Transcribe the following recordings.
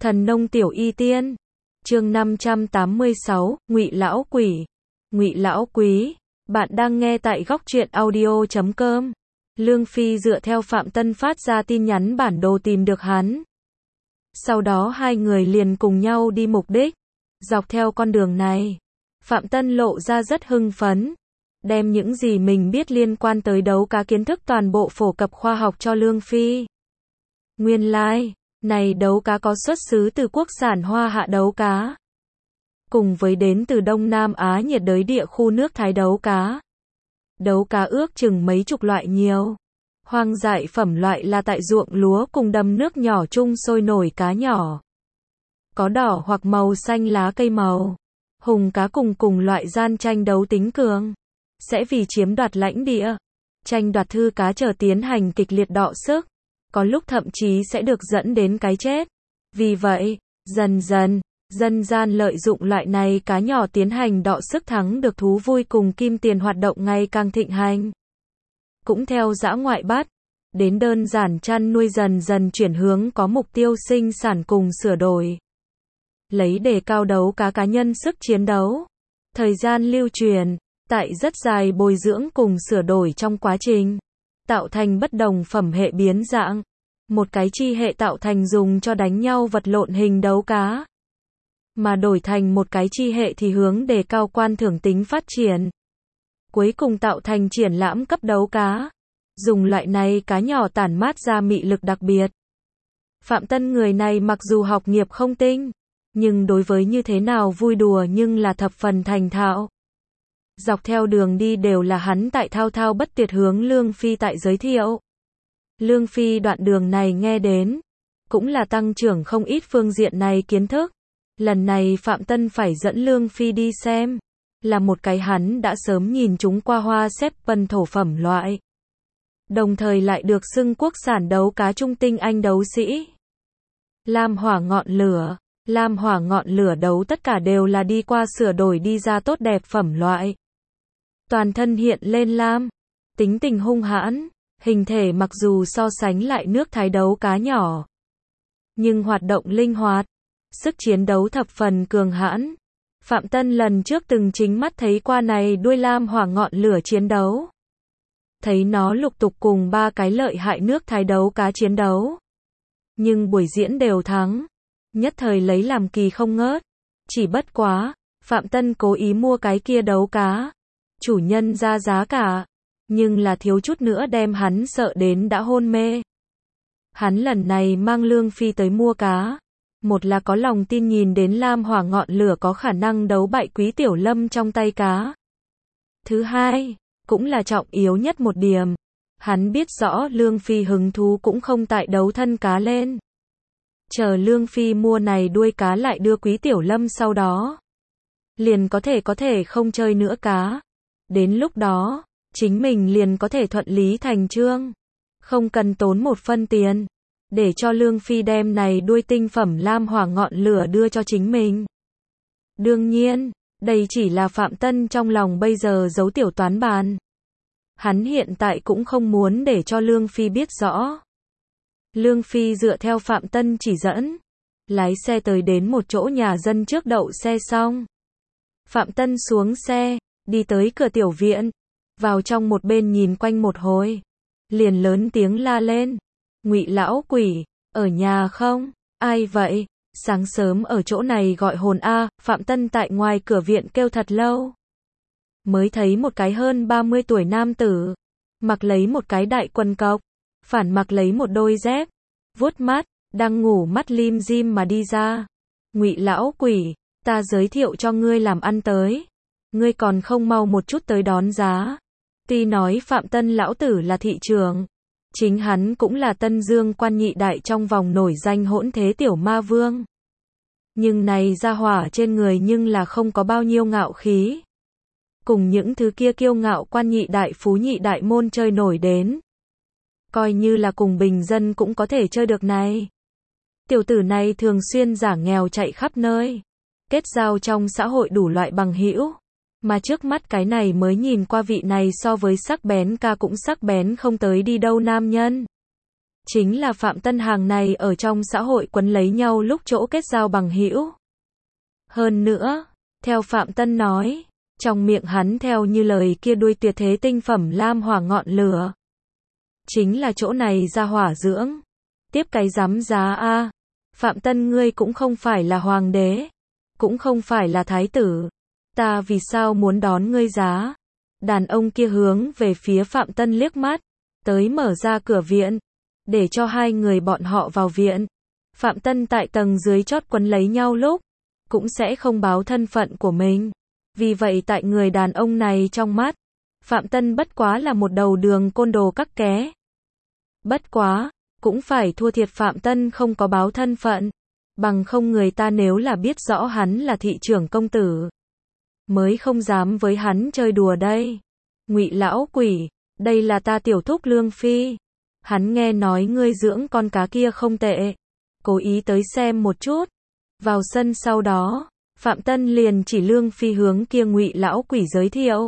Thần nông tiểu y tiên. Chương 586, Ngụy lão quỷ. Ngụy lão quý. Bạn đang nghe tại góc truyện audio.com. Lương Phi dựa theo Phạm Tân phát ra tin nhắn bản đồ tìm được hắn. Sau đó hai người liền cùng nhau đi mục đích. Dọc theo con đường này, Phạm Tân lộ ra rất hưng phấn, đem những gì mình biết liên quan tới đấu cá kiến thức toàn bộ phổ cập khoa học cho Lương Phi. Nguyên lai, này đấu cá có xuất xứ từ quốc sản Hoa Hạ đấu cá, cùng với đến từ Đông Nam Á nhiệt đới địa khu nước Thái đấu cá. Đấu cá ước chừng mấy chục loại nhiều. Hoang dại phẩm loại là tại ruộng lúa cùng đầm nước nhỏ chung sôi nổi cá nhỏ. Có đỏ hoặc màu xanh lá cây màu. Hùng cá cùng loại gian tranh đấu tính cường. Sẽ vì chiếm đoạt lãnh địa, tranh đoạt thư cá trở tiến hành kịch liệt đọ sức. Có lúc thậm chí sẽ được dẫn đến cái chết. Vì vậy, dân gian lợi dụng loại này cá nhỏ tiến hành đọ sức thắng được thú vui cùng kim tiền hoạt động ngày càng thịnh hành. Cũng theo dã ngoại bắt, đến đơn giản chăn nuôi dần chuyển hướng có mục tiêu sinh sản cùng sửa đổi. Lấy đề cao đấu cá cá nhân sức chiến đấu. Thời gian lưu truyền, tại rất dài bồi dưỡng cùng sửa đổi trong quá trình, tạo thành bất đồng phẩm hệ biến dạng. Một cái chi hệ tạo thành dùng cho đánh nhau vật lộn hình đấu cá, mà đổi thành một cái chi hệ thì hướng đề cao quan thưởng tính phát triển. Cuối cùng tạo thành triển lãm cấp đấu cá. Dùng loại này cá nhỏ tản mát ra mị lực đặc biệt. Phạm Tân người này mặc dù học nghiệp không tinh, nhưng đối với như thế nào vui đùa nhưng là thập phần thành thạo. Dọc theo đường đi đều là hắn tại thao bất tuyệt hướng Lương Phi tại giới thiệu. Lương Phi đoạn đường này nghe đến, cũng là tăng trưởng không ít phương diện này kiến thức. Lần này Phạm Tân phải dẫn Lương Phi đi xem, là một cái hắn đã sớm nhìn chúng qua hoa xếp vân thổ phẩm loại. Đồng thời lại được xưng quốc sản đấu cá trung tinh anh đấu sĩ. Lam hỏa ngọn lửa đấu tất cả đều là đi qua sửa đổi đi ra tốt đẹp phẩm loại. Toàn thân hiện lên lam, tính tình hung hãn, hình thể mặc dù so sánh lại nước Thái đấu cá nhỏ, nhưng hoạt động linh hoạt, sức chiến đấu thập phần cường hãn. Phạm Tân lần trước từng chính mắt thấy qua này đuôi lam hỏa ngọn lửa chiến đấu. Thấy nó lục tục cùng ba cái lợi hại nước Thái đấu cá chiến đấu. Nhưng buổi diễn đều thắng. Nhất thời lấy làm kỳ không ngớt. Chỉ bất quá, Phạm Tân cố ý mua cái kia đấu cá. Chủ nhân ra giá cả, nhưng là thiếu chút nữa đem hắn sợ đến đã hôn mê. Hắn lần này mang Lương Phi tới mua cá. Một là có lòng tin nhìn đến lam hỏa ngọn lửa có khả năng đấu bại Quý Tiểu Lâm trong tay cá. Thứ hai, cũng là trọng yếu nhất một điểm. Hắn biết rõ Lương Phi hứng thú cũng không tại đấu thân cá lên. Chờ Lương Phi mua này đuôi cá lại đưa Quý Tiểu Lâm sau đó. Liền có thể không chơi nữa cá. Đến lúc đó, chính mình liền có thể thuận lý thành chương. Không cần tốn một phân tiền. Để cho Lương Phi đem này đuôi tinh phẩm lam hỏa ngọn lửa đưa cho chính mình. Đương nhiên, đây chỉ là Phạm Tân trong lòng bây giờ giấu tiểu toán bàn. Hắn hiện tại cũng không muốn để cho Lương Phi biết rõ. Lương Phi dựa theo Phạm Tân chỉ dẫn, lái xe tới đến một chỗ nhà dân trước đậu xe xong. Phạm Tân xuống xe, đi tới cửa tiểu viện, vào trong một bên nhìn quanh một hồi, liền lớn tiếng la lên. Ngụy lão quỷ, ở nhà không? Ai vậy? Sáng sớm ở chỗ này gọi hồn a. Phạm Tân tại ngoài cửa viện kêu thật lâu. Mới thấy một cái hơn 30 tuổi nam tử, mặc lấy một cái đại quần cộc, phản mặc lấy một đôi dép, vuốt mắt, đang ngủ mắt lim dim mà đi ra. Ngụy lão quỷ, ta giới thiệu cho ngươi làm ăn tới. Ngươi còn không mau một chút tới đón giá. Tuy nói Phạm Tân lão tử là thị trưởng, chính hắn cũng là Tân Dương quan nhị đại trong vòng nổi danh hỗn thế tiểu ma vương. Nhưng này ra hỏa trên người nhưng là không có bao nhiêu ngạo khí. Cùng những thứ kia kiêu ngạo quan nhị đại phú nhị đại môn chơi nổi đến. Coi như là cùng bình dân cũng có thể chơi được này. Tiểu tử này thường xuyên giả nghèo chạy khắp nơi. Kết giao trong xã hội đủ loại bằng hữu. Mà trước mắt cái này mới nhìn qua vị này so với sắc bén ca cũng sắc bén không tới đi đâu nam nhân. Chính là Phạm Tân hàng này ở trong xã hội quấn lấy nhau lúc chỗ kết giao bằng hữu. Hơn nữa, theo Phạm Tân nói, trong miệng hắn theo như lời kia đuôi tuyệt thế tinh phẩm lam hỏa ngọn lửa. Chính là chỗ này ra hỏa dưỡng. Tiếp cái giám giá a. Phạm Tân ngươi cũng không phải là hoàng đế, cũng không phải là thái tử. Ta vì sao muốn đón ngươi giá? Đàn ông kia hướng về phía Phạm Tân liếc mắt, tới mở ra cửa viện, để cho hai người bọn họ vào viện. Phạm Tân tại tầng dưới chót quấn lấy nhau lúc, cũng sẽ không báo thân phận của mình. Vì vậy tại người đàn ông này trong mắt, Phạm Tân bất quá là một đầu đường côn đồ cắc ké. Bất quá, cũng phải thua thiệt Phạm Tân không có báo thân phận, bằng không người ta nếu là biết rõ hắn là thị trưởng công tử, mới không dám với hắn chơi đùa đây. Ngụy lão quỷ, đây là ta tiểu thúc Lương Phi. Hắn nghe nói ngươi dưỡng con cá kia không tệ, cố ý tới xem một chút. Vào sân sau đó, Phạm Tân liền chỉ Lương Phi hướng kia Ngụy lão quỷ giới thiệu.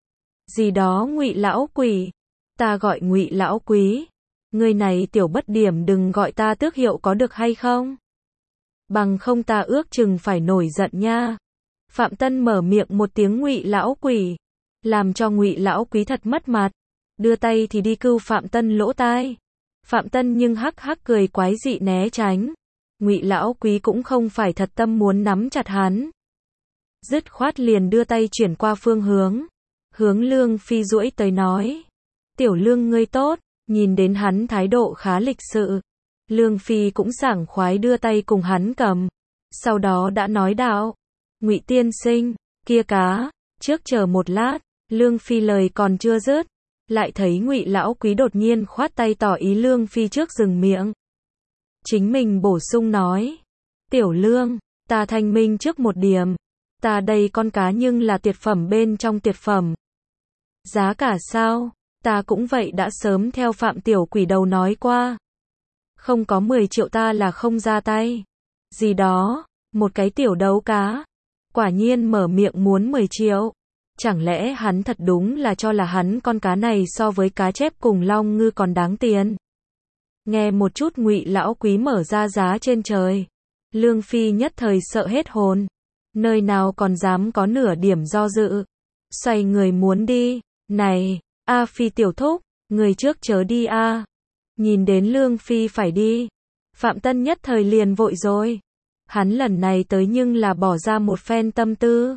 Gì đó Ngụy lão quỷ, ta gọi Ngụy lão quý. Ngươi này tiểu bất điểm đừng gọi ta tước hiệu có được hay không? Bằng không ta ước chừng phải nổi giận nha. Phạm Tân mở miệng một tiếng Ngụy lão quỷ, làm cho Ngụy lão quý thật mất mặt, đưa tay thì đi cưu Phạm Tân lỗ tai. Phạm Tân nhưng hắc hắc cười quái dị né tránh. Ngụy lão quý cũng không phải thật tâm muốn nắm chặt hắn, dứt khoát liền đưa tay chuyển qua phương hướng, hướng Lương Phi duỗi tới nói: "Tiểu Lương ngươi tốt." Nhìn đến hắn thái độ khá lịch sự, Lương Phi cũng sảng khoái đưa tay cùng hắn cầm. Sau đó đã nói đạo: "Ngụy tiên sinh, kia cá, trước chờ một lát." Lương Phi lời còn chưa dứt, lại thấy Ngụy lão quý đột nhiên khoát tay tỏ ý Lương Phi trước dừng miệng. Chính mình bổ sung nói: "Tiểu Lương, ta thanh minh trước một điểm, ta đây con cá nhưng là tuyệt phẩm bên trong tuyệt phẩm. Giá cả sao? Ta cũng vậy đã sớm theo Phạm tiểu quỷ đầu nói qua. Không có 10 triệu ta là không ra tay." Gì đó, một cái tiểu đấu cá, quả nhiên mở miệng muốn 10 triệu. Chẳng lẽ hắn thật đúng là cho là hắn con cá này so với cá chép cùng long ngư còn đáng tiền? Nghe một chút Ngụy lão quý mở ra giá trên trời, Lương Phi nhất thời sợ hết hồn, nơi nào còn dám có nửa điểm do dự, xoay người muốn đi. "Này, A Phi tiểu thúc, người trước chớ đi a." Nhìn đến Lương Phi phải đi, Phạm Tân nhất thời liền vội rồi. Hắn lần này tới nhưng là bỏ ra một phen tâm tư.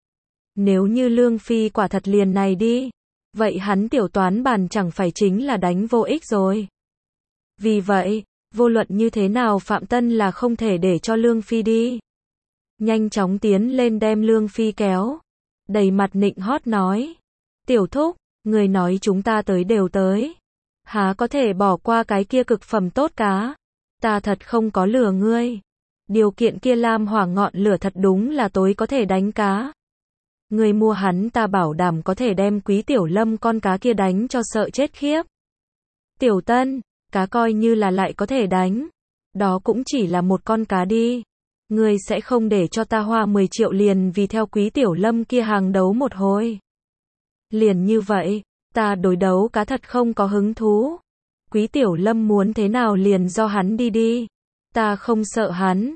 Nếu như Lương Phi quả thật liền này đi, vậy hắn tiểu toán bàn chẳng phải chính là đánh vô ích rồi. Vì vậy, vô luận như thế nào Phạm Tân là không thể để cho Lương Phi đi. Nhanh chóng tiến lên đem Lương Phi kéo, đầy mặt nịnh hót nói: "Tiểu thúc, người nói chúng ta tới đều tới, há có thể bỏ qua cái kia cực phẩm tốt cá? Ta thật không có lừa ngươi. Điều kiện kia lam hỏa ngọn lửa thật đúng là tối có thể đánh cá. Người mua hắn ta bảo đảm có thể đem Quý Tiểu Lâm con cá kia đánh cho sợ chết khiếp. Tiểu Tân, cá coi như là lại có thể đánh, đó cũng chỉ là một con cá đi. Ngươi sẽ không để cho ta hoa 10 triệu liền vì theo Quý Tiểu Lâm kia hàng đấu một hồi. Liền như vậy, ta đối đấu cá thật không có hứng thú. Quý Tiểu Lâm muốn thế nào liền do hắn đi đi. Ta không sợ hắn."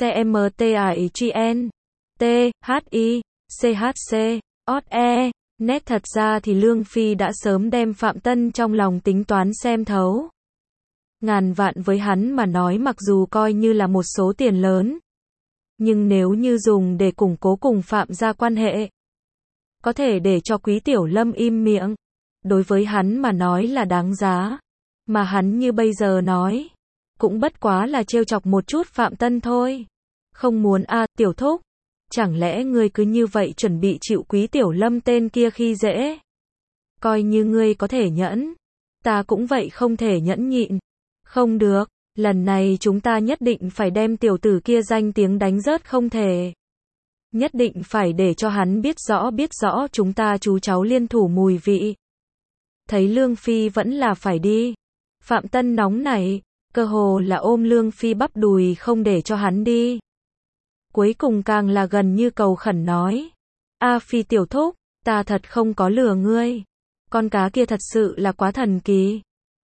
CMTAIGN THICHC OTE. Nét thật ra thì Lương Phi đã sớm đem Phạm Tân trong lòng tính toán xem thấu. Ngàn vạn với hắn mà nói mặc dù coi như là một số tiền lớn, nhưng nếu như dùng để củng cố cùng Phạm gia quan hệ, có thể để cho Quý Tiểu Lâm im miệng, đối với hắn mà nói là đáng giá. Mà hắn như bây giờ nói, cũng bất quá là trêu chọc một chút Phạm Tân thôi. Không muốn a, tiểu thúc, chẳng lẽ ngươi cứ như vậy chuẩn bị chịu Quý Tiểu Lâm tên kia khi dễ? Coi như ngươi có thể nhẫn, ta cũng vậy không thể nhẫn nhịn. Không được, lần này chúng ta nhất định phải đem tiểu tử kia danh tiếng đánh rớt không thể. Nhất định phải để cho hắn biết rõ chúng ta chú cháu liên thủ mùi vị." Thấy Lương Phi vẫn là phải đi, Phạm Tân nóng nảy, cơ hồ là ôm Lương Phi bắp đùi không để cho hắn đi. Cuối cùng càng là gần như cầu khẩn nói: "A Phi tiểu thúc, ta thật không có lừa ngươi. Con cá kia thật sự là quá thần kỳ.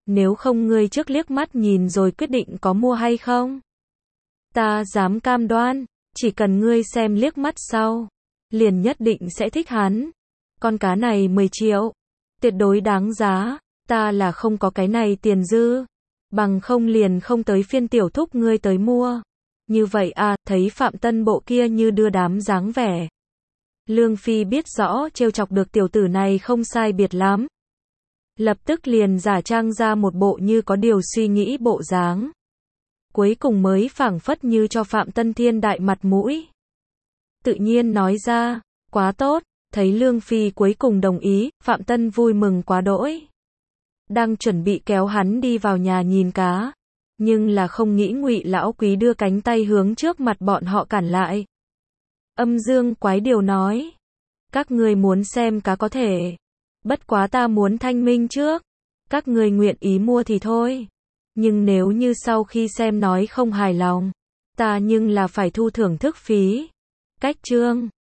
Nếu không ngươi trước liếc mắt nhìn rồi quyết định có mua hay không. Ta dám cam đoan, chỉ cần ngươi xem liếc mắt sau, liền nhất định sẽ thích hắn. Con cá này 10 triệu, tuyệt đối đáng giá, ta là không có cái này tiền dư, bằng không liền không tới phiên tiểu thúc ngươi tới mua. Như vậy à, thấy Phạm Tân bộ kia như đưa đám dáng vẻ. Lương Phi biết rõ trêu chọc được tiểu tử này không sai biệt lắm. Lập tức liền giả trang ra một bộ như có điều suy nghĩ bộ dáng. Cuối cùng mới phảng phất như cho Phạm Tân Thiên đại mặt mũi. Tự nhiên nói ra, quá tốt, thấy Lương Phi cuối cùng đồng ý, Phạm Tân vui mừng quá đỗi. Đang chuẩn bị kéo hắn đi vào nhà nhìn cá, nhưng là không nghĩ Ngụy lão quý đưa cánh tay hướng trước mặt bọn họ cản lại. Âm Dương quái điều nói, các ngươi muốn xem cá có thể, bất quá ta muốn thanh minh trước, các ngươi nguyện ý mua thì thôi, nhưng nếu như sau khi xem nói không hài lòng, ta nhưng là phải thu thưởng thức phí. Cách chương